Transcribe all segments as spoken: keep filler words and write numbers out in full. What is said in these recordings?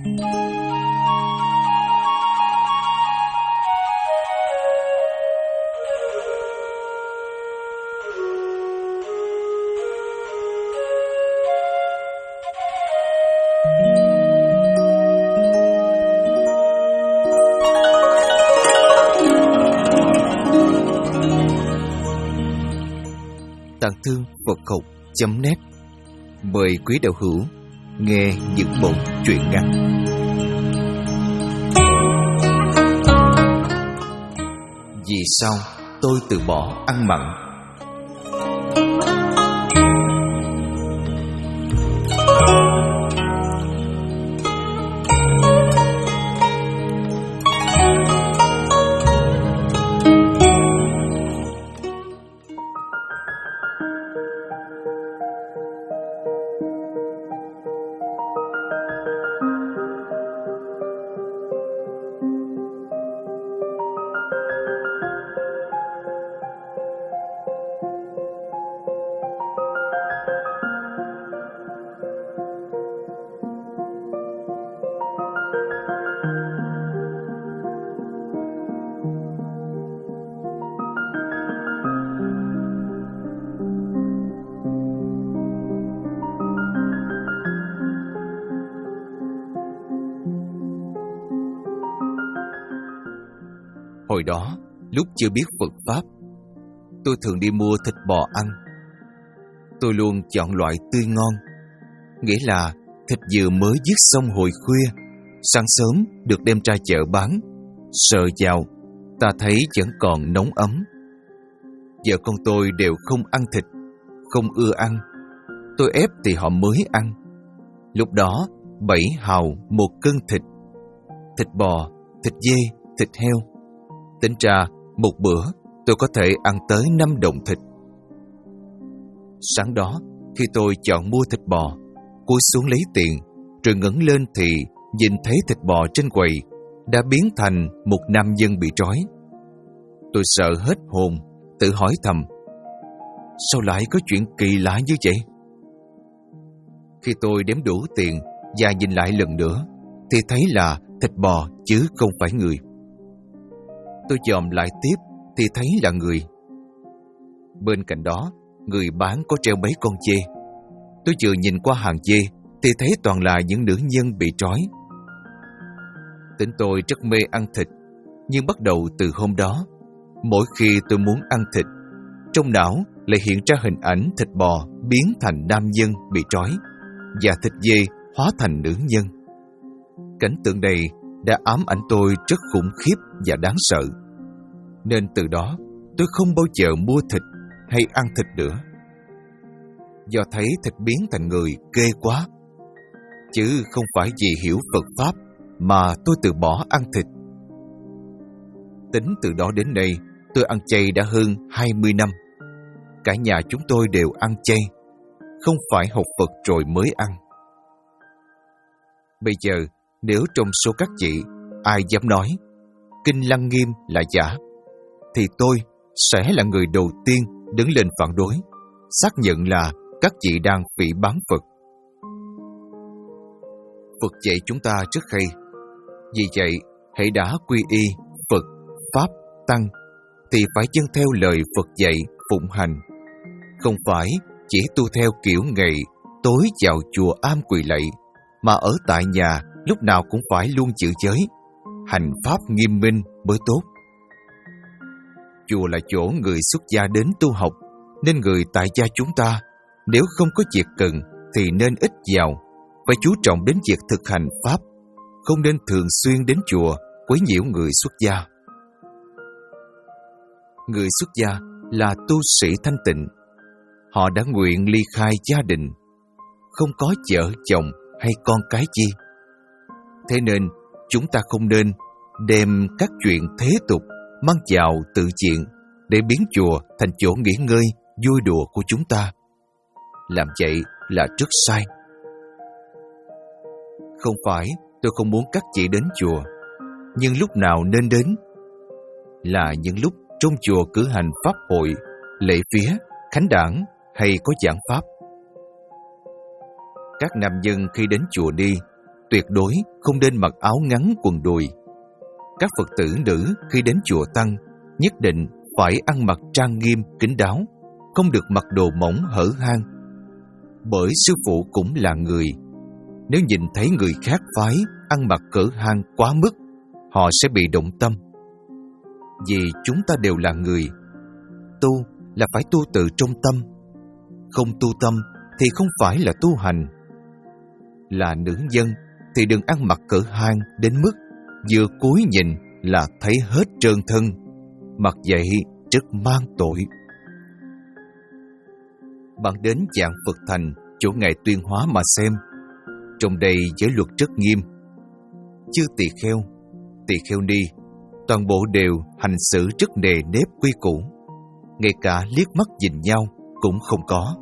Tạng Thư Phật Học chấm net mời quý đạo hữu nghe những bộ truyện ngắn. Vì sao tôi từ bỏ ăn mặn? Hồi đó, lúc chưa biết Phật Pháp, tôi thường đi mua thịt bò ăn. Tôi luôn chọn loại tươi ngon, nghĩa là thịt vừa mới giết xong hồi khuya, sáng sớm được đem ra chợ bán. Sờ vào, ta thấy vẫn còn nóng ấm. Vợ con tôi đều không ăn thịt, không ưa ăn. Tôi ép thì họ mới ăn. Lúc đó, bảy hào một cân thịt. Thịt bò, thịt dê, thịt heo. Tính ra, một bữa tôi có thể ăn tới năm đồng thịt. Sáng đó, khi tôi chọn mua thịt bò, cúi xuống lấy tiền, rồi ngẩng lên thì nhìn thấy thịt bò trên quầy đã biến thành một nam nhân bị trói. Tôi sợ hết hồn, tự hỏi thầm, sao lại có chuyện kỳ lạ như vậy? Khi tôi đếm đủ tiền và nhìn lại lần nữa, thì thấy là thịt bò chứ không phải người. Tôi dòm lại tiếp thì thấy là người. Bên cạnh đó, người bán có treo mấy con dê. Tôi vừa nhìn qua hàng dê thì thấy toàn là những nữ nhân bị trói. Tính tôi rất mê ăn thịt, nhưng bắt đầu từ hôm đó, mỗi khi tôi muốn ăn thịt, trong não lại hiện ra hình ảnh thịt bò biến thành nam nhân bị trói và thịt dê hóa thành nữ nhân. Cảnh tượng này đã ám ảnh tôi rất khủng khiếp và đáng sợ. Nên từ đó, tôi không bao giờ mua thịt hay ăn thịt nữa. Do thấy thịt biến thành người ghê quá. Chứ không phải vì hiểu Phật Pháp mà tôi từ bỏ ăn thịt. Tính từ đó đến nay, tôi ăn chay đã hơn hai mươi năm. Cả nhà chúng tôi đều ăn chay, không phải học Phật rồi mới ăn. Bây giờ, nếu trong số các chị ai dám nói Kinh Lăng Nghiêm là giả, thì tôi sẽ là người đầu tiên đứng lên phản đối, xác nhận là các chị đang phỉ báng Phật. Phật dạy chúng ta rất hay. Vì vậy, hãy đã quy y Phật, Pháp, Tăng thì phải dâng theo lời Phật dạy phụng hành. Không phải chỉ tu theo kiểu ngày tối vào chùa am quỳ lạy, mà ở tại nhà lúc nào cũng phải luôn giữ giới, hành pháp nghiêm minh mới tốt. Chùa là chỗ người xuất gia đến tu học, nên người tại gia chúng ta nếu không có việc cần thì nên ít vào, phải chú trọng đến việc thực hành pháp, không nên thường xuyên đến chùa quấy nhiễu người xuất gia. Người xuất gia là tu sĩ thanh tịnh. Họ đã nguyện ly khai gia đình, không có vợ chồng hay con cái chi. Thế nên chúng ta không nên đem các chuyện thế tục mang vào tự diện để biến chùa thành chỗ nghỉ ngơi, vui đùa của chúng ta. Làm vậy là rất sai. Không phải tôi không muốn các chị đến chùa, nhưng lúc nào nên đến là những lúc trong chùa cử hành pháp hội, lễ vía, khánh đản hay có giảng pháp. Các nam nhân khi đến chùa đi tuyệt đối không nên mặc áo ngắn quần đùi. Các Phật tử nữ khi đến chùa Tăng nhất định phải ăn mặc trang nghiêm, kín đáo, không được mặc đồ mỏng hở hang. Bởi sư phụ cũng là người, nếu nhìn thấy người khác phái ăn mặc cỡ hang quá mức, họ sẽ bị động tâm. Vì chúng ta đều là người, tu là phải tu từ trong tâm. Không tu tâm thì không phải là tu hành. Là nữ nhân thì đừng ăn mặc cỡ hang đến mức vừa cúi nhìn là thấy hết trơn thân, mặc vậy rất mang tội. Bạn đến Vạn Phật Thành, chỗ Ngài Tuyên Hóa mà xem. Trong đây giới luật rất nghiêm. Chư tỳ kheo, tỳ kheo ni, toàn bộ đều hành xử rất nề nếp quy củ, ngay cả liếc mắt nhìn nhau cũng không có.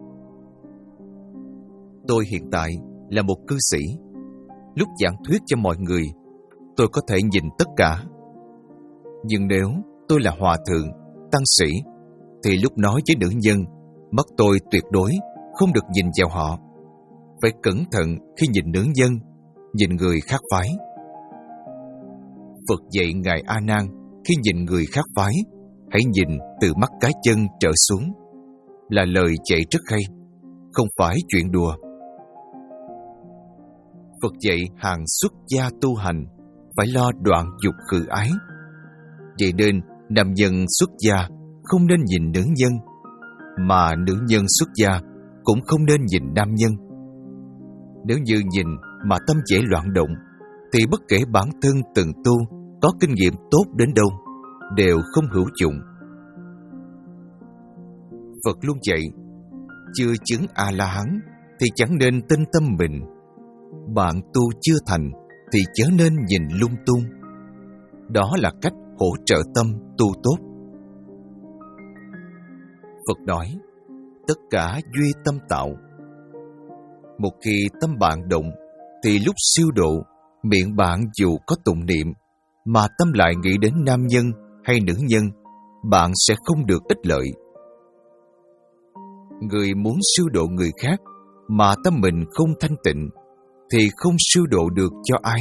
Tôi hiện tại là một cư sĩ. Lúc giảng thuyết cho mọi người, tôi có thể nhìn tất cả. Nhưng nếu tôi là hòa thượng, tăng sĩ, thì lúc nói với nữ nhân, mắt tôi tuyệt đối không được nhìn vào họ. Phải cẩn thận khi nhìn nữ nhân, nhìn người khác phái. Phật dạy Ngài A Nan, khi nhìn người khác phái, hãy nhìn từ mắt cá chân trở xuống, là lời dạy rất hay, không phải chuyện đùa. Phật dạy hàng xuất gia tu hành phải lo đoạn dục khử ái. Vậy nên nam nhân xuất gia không nên nhìn nữ nhân, mà nữ nhân xuất gia cũng không nên nhìn nam nhân. Nếu như nhìn mà tâm dễ loạn động, thì bất kể bản thân từng tu có kinh nghiệm tốt đến đâu, đều không hữu dụng. Phật luôn dạy, chưa chứng A-la-hán thì chẳng nên tin tâm mình. Bạn tu chưa thành thì chớ nên nhìn lung tung. Đó là cách hỗ trợ tâm tu tốt. Phật nói, tất cả duy tâm tạo. Một khi tâm bạn động, thì lúc siêu độ, miệng bạn dù có tụng niệm, mà tâm lại nghĩ đến nam nhân hay nữ nhân, bạn sẽ không được ích lợi. Người muốn siêu độ người khác, mà tâm mình không thanh tịnh, thì không siêu độ được cho ai.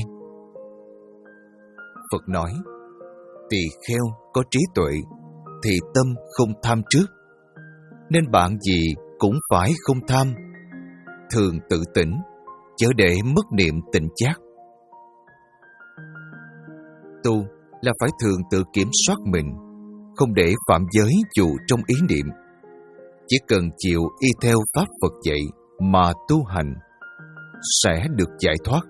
Phật nói, tỳ kheo có trí tuệ, thì tâm không tham trước, nên bạn gì cũng phải không tham. Thường tự tỉnh, chớ để mất niệm tỉnh giác. Tu là phải thường tự kiểm soát mình, không để phạm giới dù trong ý niệm. Chỉ cần chịu y theo pháp Phật dạy mà tu hành, sẽ được giải thoát.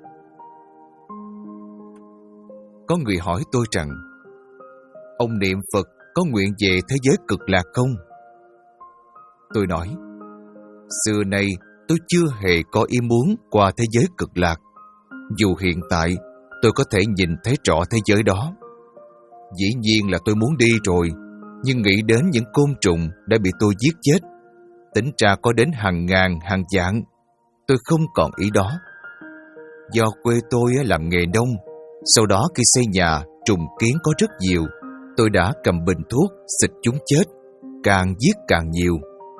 Có người hỏi tôi rằng, ông niệm Phật có nguyện về thế giới cực lạc không? Tôi nói, xưa nay tôi chưa hề có ý muốn qua thế giới cực lạc. Dù hiện tại tôi có thể nhìn thấy rõ thế giới đó. Dĩ nhiên là tôi muốn đi rồi, nhưng nghĩ đến những côn trùng đã bị tôi giết chết, tính ra có đến hàng ngàn, hàng vạn, tôi không còn ý đó. Do quê tôi làm nghề nông, sau đó khi xây nhà, trùng kiến có rất nhiều, tôi đã cầm bình thuốc xịt chúng chết, càng giết càng nhiều.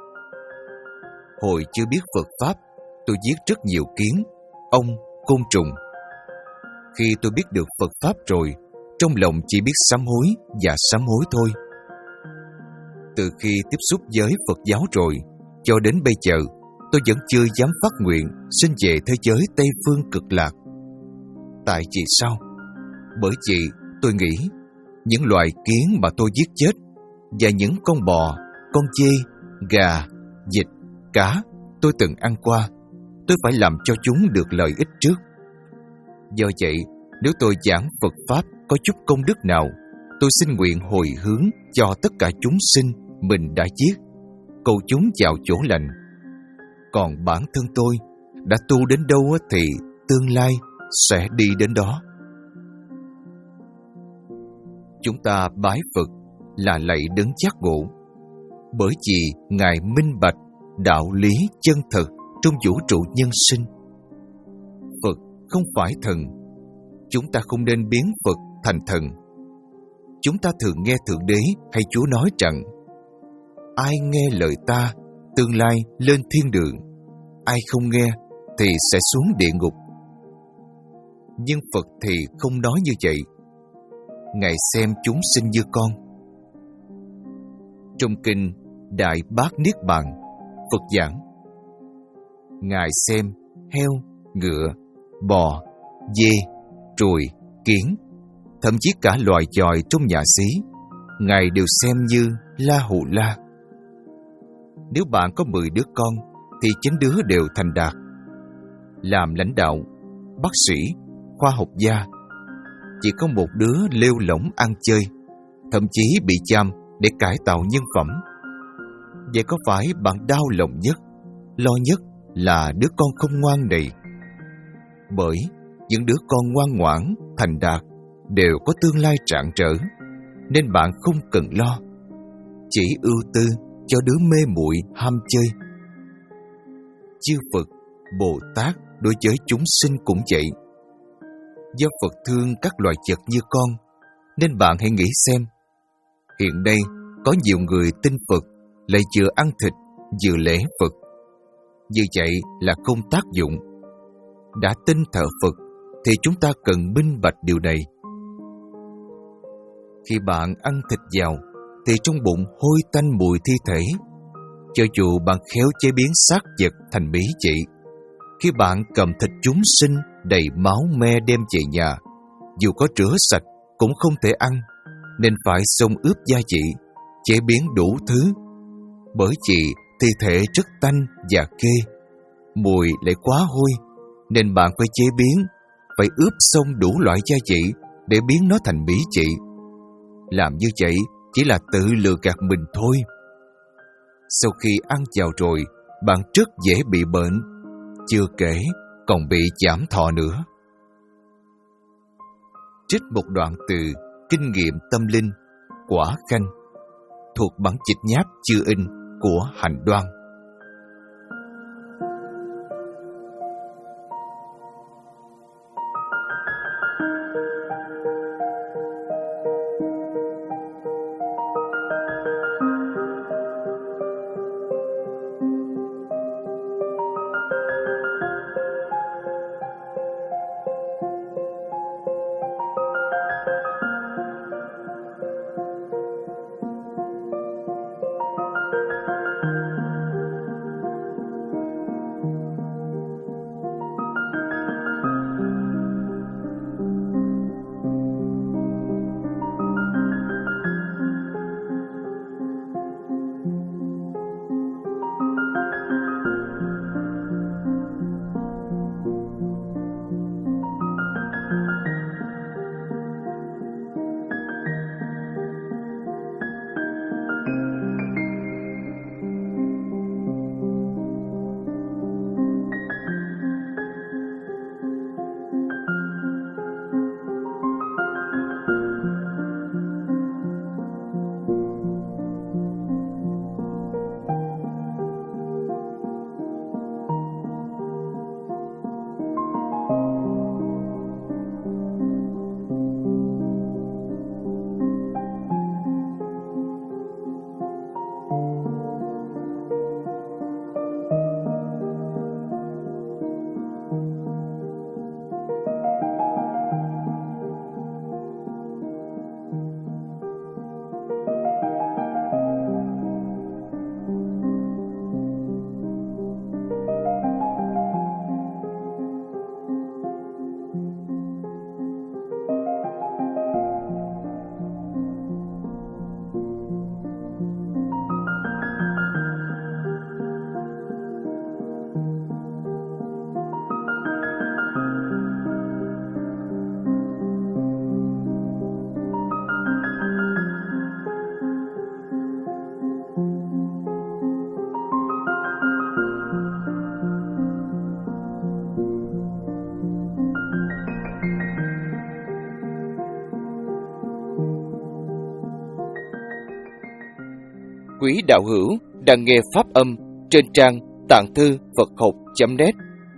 Hồi chưa biết Phật Pháp, tôi giết rất nhiều kiến, ong, côn trùng. Khi tôi biết được Phật Pháp rồi, trong lòng chỉ biết sám hối và sám hối thôi. Từ khi tiếp xúc với Phật giáo rồi, cho đến bây giờ, tôi vẫn chưa dám phát nguyện sinh về thế giới Tây Phương cực lạc. Tại vì sao? Bởi vì tôi nghĩ những loài kiến mà tôi giết chết và những con bò, con dê, gà, vịt, cá tôi từng ăn qua, tôi phải làm cho chúng được lợi ích trước. Do vậy, nếu tôi giảng Phật Pháp có chút công đức nào, tôi xin nguyện hồi hướng cho tất cả chúng sinh mình đã giết, cầu chúng vào chỗ lành. Còn bản thân tôi đã tu đến đâu thì tương lai sẽ đi đến đó. Chúng ta bái Phật là lạy đấng giác ngộ, bởi vì Ngài minh bạch đạo lý chân thật trong vũ trụ nhân sinh. Phật không phải thần, chúng ta không nên biến Phật thành thần. Chúng ta thường nghe Thượng Đế hay Chúa nói rằng, ai nghe lời ta, tương lai lên thiên đường, ai không nghe thì sẽ xuống địa ngục. Nhưng Phật thì không nói như vậy. Ngài xem chúng sinh như con. Trong kinh Đại Bát Niết Bàn, Phật giảng: Ngài xem heo, ngựa, bò, dê, ruồi, kiến, thậm chí cả loài chòi trong nhà xí, Ngài đều xem như la hù la. Nếu bạn có mười đứa con thì chín đứa đều thành đạt. Làm lãnh đạo, bác sĩ, khoa học gia, chỉ có một đứa lêu lỏng ăn chơi, thậm chí bị giam để cải tạo nhân phẩm. Vậy có phải bạn đau lòng nhất, lo nhất là đứa con không ngoan này? Bởi những đứa con ngoan ngoãn, thành đạt đều có tương lai rạng rỡ, nên bạn không cần lo, chỉ ưu tư cho đứa mê muội ham chơi. Chư Phật, Bồ Tát đối với chúng sinh cũng vậy. Do Phật thương các loài vật như con, nên bạn hãy nghĩ xem, hiện nay có nhiều người tin Phật lại vừa ăn thịt vừa lễ Phật. Như vậy là không tác dụng. Đã tin thờ Phật thì chúng ta cần minh bạch điều này. Khi bạn ăn thịt dào thì trong bụng hôi tanh mùi thi thể. Cho dù bạn khéo chế biến xác vật thành mỹ vị, khi bạn cầm thịt chúng sinh đầy máu me đem về nhà, dù có rửa sạch cũng không thể ăn, nên phải xông ướp gia vị, chế biến đủ thứ. Bởi vì thi thể rất tanh và kê, mùi lại quá hôi, nên bạn phải chế biến, phải ướp xong đủ loại gia vị để biến nó thành mỹ vị. Làm như vậy chỉ là tự lừa gạt mình thôi. Sau khi ăn vào rồi, bạn rất dễ bị bệnh, chưa kể còn bị giảm thọ nữa. Trích một đoạn từ Kinh nghiệm tâm linh Quả Khanh, thuộc bản dịch nháp chưa in của Hành Đoan. Quý đạo hữu đang nghe pháp âm trên trang tạng thư Phật học chấm net.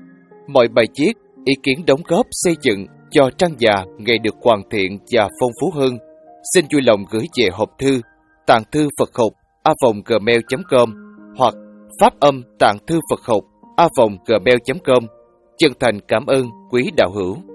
Mọi bài viết, ý kiến đóng góp xây dựng cho trang già ngày được hoàn thiện và phong phú hơn, xin vui lòng gửi về hộp thư tạng thư Phật học a vòng gmail chấm com hoặc pháp âm tạng thư Phật học a vòng gmail chấm com. Chân thành cảm ơn quý đạo hữu.